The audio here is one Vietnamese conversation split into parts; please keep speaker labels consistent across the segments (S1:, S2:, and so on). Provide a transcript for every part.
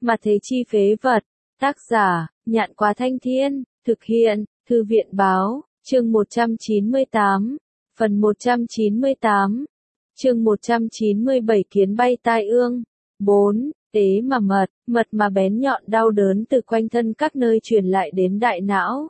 S1: Mà thế chi phế vật. Tác giả, Nhạn Quá Thanh Thiên, thực hiện, Thư viện Báo, chương 198, phần 198, chương 197 kiến bay tai ương. 4. Tế mà mật mà bén nhọn đau đớn từ quanh thân các nơi truyền lại đến đại não.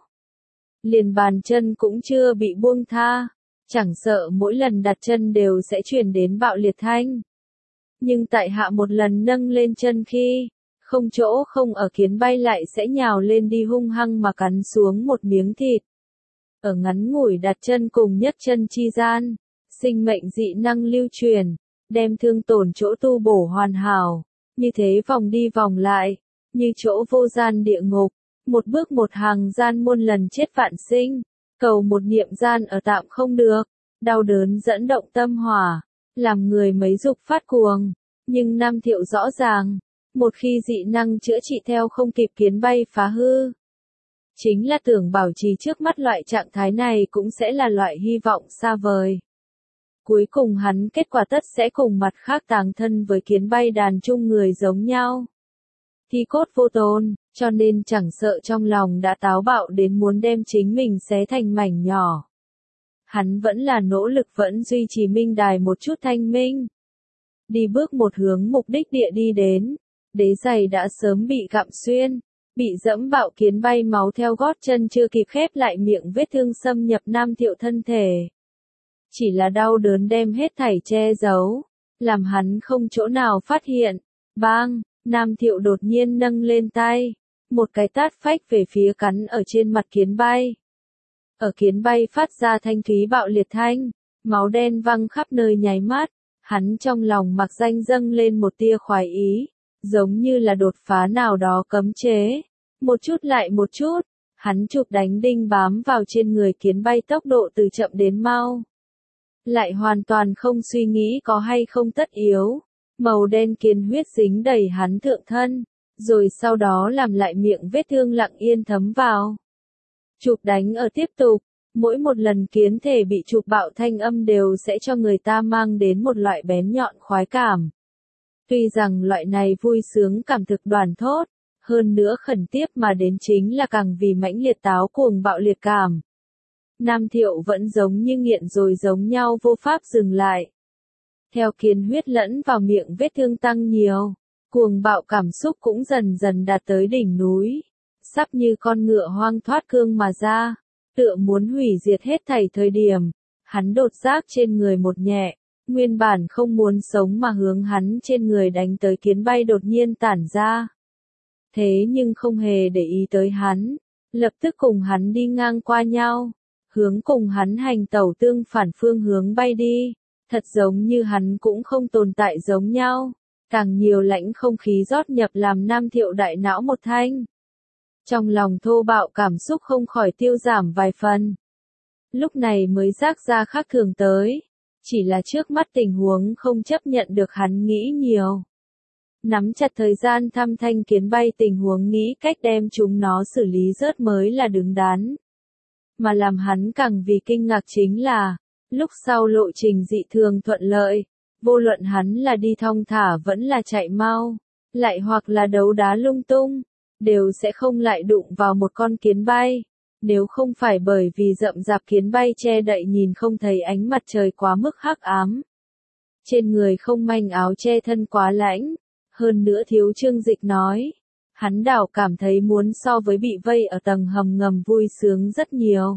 S1: Liền bàn chân cũng chưa bị buông tha, chẳng sợ mỗi lần đặt chân đều sẽ truyền đến bạo liệt thanh. Nhưng tại hạ một lần nâng lên chân khi không chỗ không ở, kiến bay lại sẽ nhào lên đi hung hăng mà cắn xuống một miếng thịt. Ở ngắn ngủi đặt chân cùng nhất chân chi gian, sinh mệnh dị năng lưu truyền, đem thương tổn chỗ tu bổ hoàn hảo, như thế vòng đi vòng lại, như chỗ vô gian địa ngục, một bước một hàng gian muôn lần chết vạn sinh, cầu một niệm gian ở tạm không được, đau đớn dẫn động tâm hỏa, làm người mấy dục phát cuồng, nhưng Nam Thiệu rõ ràng, một khi dị năng chữa trị theo không kịp, kiến bay phá hư. Chính là tưởng bảo trì trước mắt loại trạng thái này cũng sẽ là loại hy vọng xa vời. Cuối cùng hắn kết quả tất sẽ cùng mặt khác tàng thân với kiến bay đàn chung người giống nhau. Thi cốt vô tồn, cho nên chẳng sợ trong lòng đã táo bạo đến muốn đem chính mình xé thành mảnh nhỏ. Hắn vẫn là nỗ lực vẫn duy trì minh đài một chút thanh minh. Đi bước một hướng mục đích địa đi đến, đế giày đã sớm bị gặm xuyên, bị dẫm bạo kiến bay máu theo gót chân chưa kịp khép lại miệng vết thương xâm nhập Nam Thiệu thân thể. Chỉ là đau đớn đem hết thảy che giấu, làm hắn không chỗ nào phát hiện. Bang, Nam Thiệu đột nhiên nâng lên tay, một cái tát phách về phía cắn ở trên mặt kiến bay. Ở kiến bay phát ra thanh thúy bạo liệt thanh, máu đen văng khắp nơi nháy mắt, hắn trong lòng mặc danh dâng lên một tia khoái ý, giống như là đột phá nào đó cấm chế. Một chút lại một chút, hắn chụp đánh đinh bám vào trên người kiến bay, tốc độ từ chậm đến mau. Lại hoàn toàn không suy nghĩ có hay không tất yếu. Màu đen kiến huyết dính đầy hắn thượng thân, rồi sau đó làm lại miệng vết thương lặng yên thấm vào. Chụp đánh ở tiếp tục, mỗi một lần kiến thể bị chụp bạo thanh âm đều sẽ cho người ta mang đến một loại bén nhọn khoái cảm. Tuy rằng loại này vui sướng cảm thực đoàn thốt, hơn nữa khẩn tiếp mà đến chính là càng vì mãnh liệt táo cuồng bạo liệt cảm. Nam Thiệu vẫn giống như nghiện rồi giống nhau vô pháp dừng lại. Theo kiến huyết lẫn vào miệng vết thương tăng nhiều, cuồng bạo cảm xúc cũng dần dần đạt tới đỉnh núi, sắp như con ngựa hoang thoát cương mà ra, tựa muốn hủy diệt hết thảy thời điểm, hắn đột giác trên người một nhẹ, nguyên bản không muốn sống mà hướng hắn trên người đánh tới kiến bay đột nhiên tản ra. Thế nhưng không hề để ý tới hắn, lập tức cùng hắn đi ngang qua nhau, hướng cùng hắn hành tẩu tương phản phương hướng bay đi. Thật giống như hắn cũng không tồn tại giống nhau, càng nhiều lãnh không khí rót nhập làm Nam Thiệu đại não một thanh. Trong lòng thô bạo cảm xúc không khỏi tiêu giảm vài phần. Lúc này mới giác ra khác thường tới, chỉ là trước mắt tình huống không chấp nhận được hắn nghĩ nhiều. Nắm chặt thời gian thăm thanh kiến bay, tình huống nghĩ cách đem chúng nó xử lý rớt mới là đứng đắn. Mà làm hắn càng vì kinh ngạc chính là, lúc sau lộ trình dị thường thuận lợi, vô luận hắn là đi thong thả vẫn là chạy mau, lại hoặc là đấu đá lung tung, đều sẽ không lại đụng vào một con kiến bay. Nếu không phải bởi vì rậm rạp kiến bay che đậy nhìn không thấy ánh mặt trời quá mức hắc ám. Trên người không manh áo che thân quá lạnh, hơn nữa thiếu Trương Dịch nói, hắn đảo cảm thấy muốn so với bị vây ở tầng hầm ngầm vui sướng rất nhiều.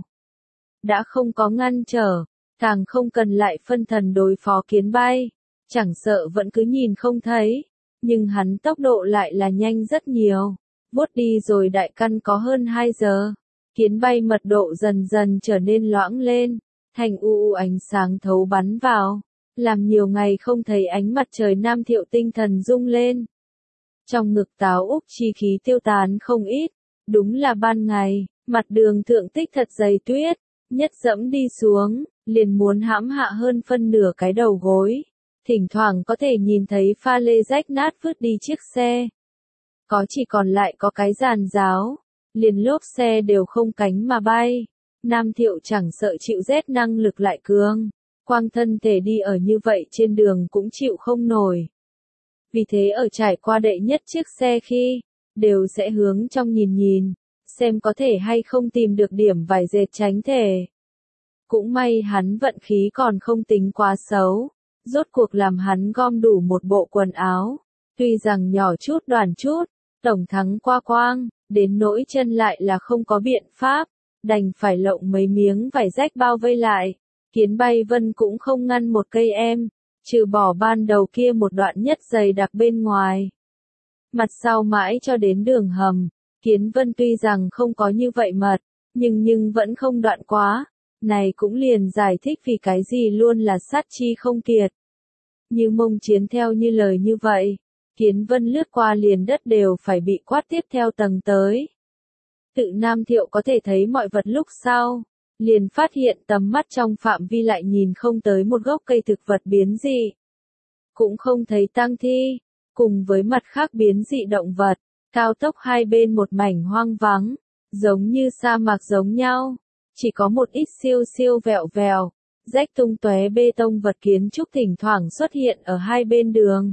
S1: Đã không có ngăn trở, càng không cần lại phân thần đối phó kiến bay, chẳng sợ vẫn cứ nhìn không thấy, nhưng hắn tốc độ lại là nhanh rất nhiều, vuốt đi rồi đại căn có hơn 2 giờ, kiến bay mật độ dần dần trở nên loãng lên, thành u ánh sáng thấu bắn vào, làm nhiều ngày không thấy ánh mặt trời Nam Thiệu tinh thần rung lên. Trong ngực táo úc chi khí tiêu tán không ít, đúng là ban ngày, mặt đường thượng tích thật dày tuyết, nhất dẫm đi xuống, liền muốn hãm hạ hơn phân nửa cái đầu gối, thỉnh thoảng có thể nhìn thấy pha lê rách nát vứt đi chiếc xe. Có chỉ còn lại có cái giàn giáo, liền lốp xe đều không cánh mà bay. Nam Thiệu chẳng sợ chịu rét năng lực lại cường, quang thân thể đi ở như vậy trên đường cũng chịu không nổi. Vì thế ở trải qua đệ nhất chiếc xe khi, đều sẽ hướng trong nhìn nhìn, xem có thể hay không tìm được điểm vải dệt tránh thể. Cũng may hắn vận khí còn không tính quá xấu, rốt cuộc làm hắn gom đủ một bộ quần áo, tuy rằng nhỏ chút đoàn chút, tổng thắng qua quang, đến nỗi chân lại là không có biện pháp, đành phải lộng mấy miếng vải rách bao vây lại. Kiến Bay Vân cũng không ngăn một cây em, trừ bỏ ban đầu kia một đoạn nhất dày đặc bên ngoài. Mặt sau mãi cho đến đường hầm, Kiến Vân tuy rằng không có như vậy mật, nhưng vẫn không đoạn quá, này cũng liền giải thích vì cái gì luôn là sát chi không kiệt. Như Mông Chiến theo như lời như vậy, Kiến Vân lướt qua liền đất đều phải bị quát tiếp theo tầng tới. Tự Nam Thiệu có thể thấy mọi vật lúc sau, liền phát hiện tầm mắt trong phạm vi lại nhìn không tới một gốc cây thực vật biến dị. Cũng không thấy tang thi, cùng với mặt khác biến dị động vật, cao tốc hai bên một mảnh hoang vắng, giống như sa mạc giống nhau, chỉ có một ít siêu siêu vẹo vèo, rách tung tóe bê tông vật kiến trúc thỉnh thoảng xuất hiện ở hai bên đường.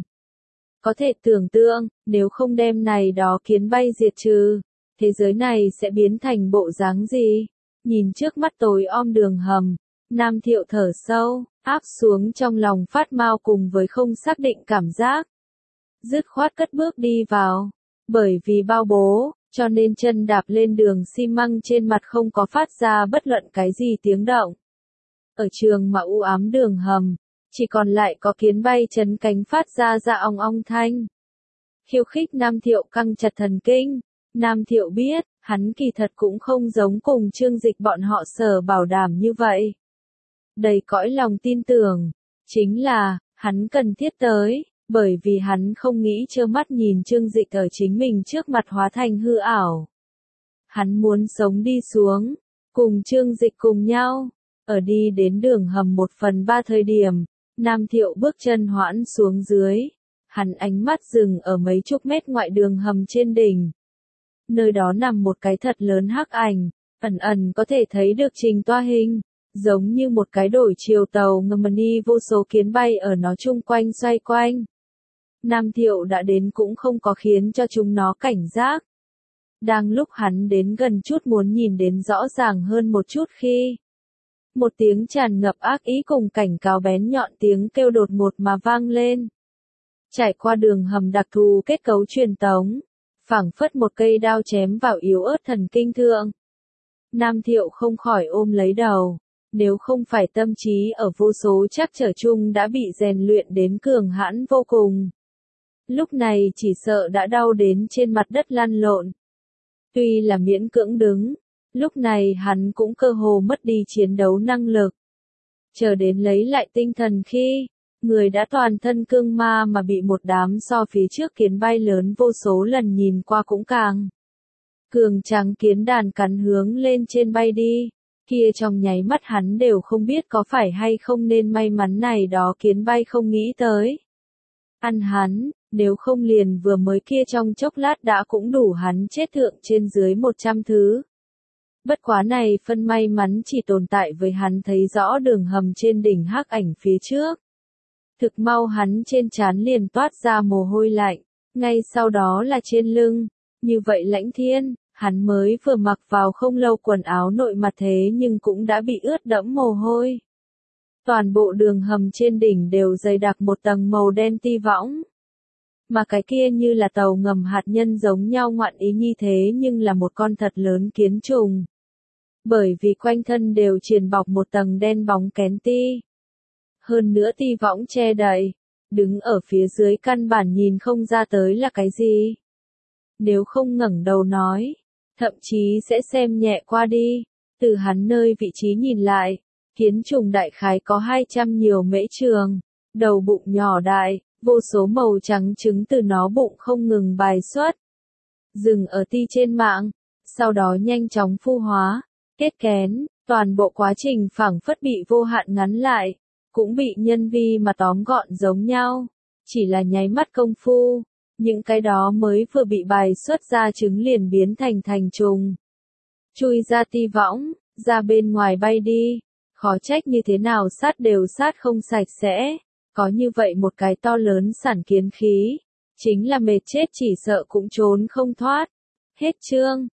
S1: Có thể tưởng tượng, nếu không đem này đó kiến bay diệt trừ, thế giới này sẽ biến thành bộ dáng gì? Nhìn trước mắt tối om đường hầm, Nam Thiệu thở sâu, áp xuống trong lòng phát mau cùng với không xác định cảm giác. Dứt khoát cất bước đi vào, bởi vì bao bố, cho nên chân đạp lên đường xi măng trên mặt không có phát ra bất luận cái gì tiếng động. Ở trường mà u ám đường hầm, chỉ còn lại có kiến bay chấn cánh phát ra ong ong thanh. Khiêu khích Nam Thiệu căng chặt thần kinh, Nam Thiệu biết, hắn kỳ thật cũng không giống cùng Trương Dịch bọn họ sở bảo đảm như vậy. Đầy cõi lòng tin tưởng, chính là, hắn cần thiết tới, bởi vì hắn không nghĩ trơ mắt nhìn Trương Dịch ở chính mình trước mặt hóa thành hư ảo. Hắn muốn sống đi xuống, cùng Trương Dịch cùng nhau, ở đi đến đường hầm 1/3 thời điểm, Nam Thiệu bước chân hoãn xuống dưới, hắn ánh mắt dừng ở mấy chục mét ngoại đường hầm trên đỉnh. Nơi đó nằm một cái thật lớn hắc ảnh, ẩn ẩn có thể thấy được trình toa hình, giống như một cái đổi chiều tàu ngầm đi vô số kiến bay ở nó chung quanh xoay quanh. Nam Thiệu đã đến cũng không có khiến cho chúng nó cảnh giác. Đang lúc hắn đến gần chút muốn nhìn đến rõ ràng hơn một chút khi một tiếng tràn ngập ác ý cùng cảnh cáo bén nhọn tiếng kêu đột ngột mà vang lên. Trải qua đường hầm đặc thù kết cấu truyền tống, phảng phất một cây đao chém vào yếu ớt thần kinh thượng. Nam Thiệu không khỏi ôm lấy đầu, nếu không phải tâm trí ở vô số trắc trở chung đã bị rèn luyện đến cường hãn vô cùng. Lúc này chỉ sợ đã đau đến trên mặt đất lăn lộn. Tuy là miễn cưỡng đứng, lúc này hắn cũng cơ hồ mất đi chiến đấu năng lực. Chờ đến lấy lại tinh thần khi, người đã toàn thân cương ma mà bị một đám so phía trước kiến bay lớn vô số lần nhìn qua cũng càng cường tráng kiến đàn cắn hướng lên trên bay đi. Kia trong nháy mắt hắn đều không biết có phải hay không nên may mắn này đó kiến bay không nghĩ tới. Ăn hắn, nếu không liền vừa mới kia trong chốc lát đã cũng đủ hắn chết thượng trên dưới 100 thứ. Bất quá này phân may mắn chỉ tồn tại với hắn thấy rõ đường hầm trên đỉnh hắc ảnh phía trước. Thực mau hắn trên trán liền toát ra mồ hôi lạnh, ngay sau đó là trên lưng, như vậy Lãnh Thiên, hắn mới vừa mặc vào không lâu quần áo nội mặt thế nhưng cũng đã bị ướt đẫm mồ hôi. Toàn bộ đường hầm trên đỉnh đều dày đặc một tầng màu đen ti võng. Mà cái kia như là tàu ngầm hạt nhân giống nhau ngoạn ý như thế nhưng là một con thật lớn kiến trùng. Bởi vì quanh thân đều triền bọc một tầng đen bóng kén ti. Hơn nữa ti võng che đậy, đứng ở phía dưới căn bản nhìn không ra tới là cái gì. Nếu không ngẩng đầu nói, thậm chí sẽ xem nhẹ qua đi, từ hắn nơi vị trí nhìn lại, kiến trùng đại khái có 200 nhiều mễ trường, đầu bụng nhỏ đại, vô số màu trắng trứng từ nó bụng không ngừng bài xuất. Dừng ở ti trên mạng, sau đó nhanh chóng phu hóa, kết kén, toàn bộ quá trình phảng phất bị vô hạn ngắn lại, cũng bị nhân vi mà tóm gọn giống nhau, chỉ là nháy mắt công phu, những cái đó mới vừa bị bài xuất ra trứng liền biến thành trùng. Chui ra ti võng, ra bên ngoài bay đi, khó trách như thế nào sát đều sát không sạch sẽ, có như vậy một cái to lớn sản kiến khí, chính là mệt chết chỉ sợ cũng trốn không thoát. Hết chương.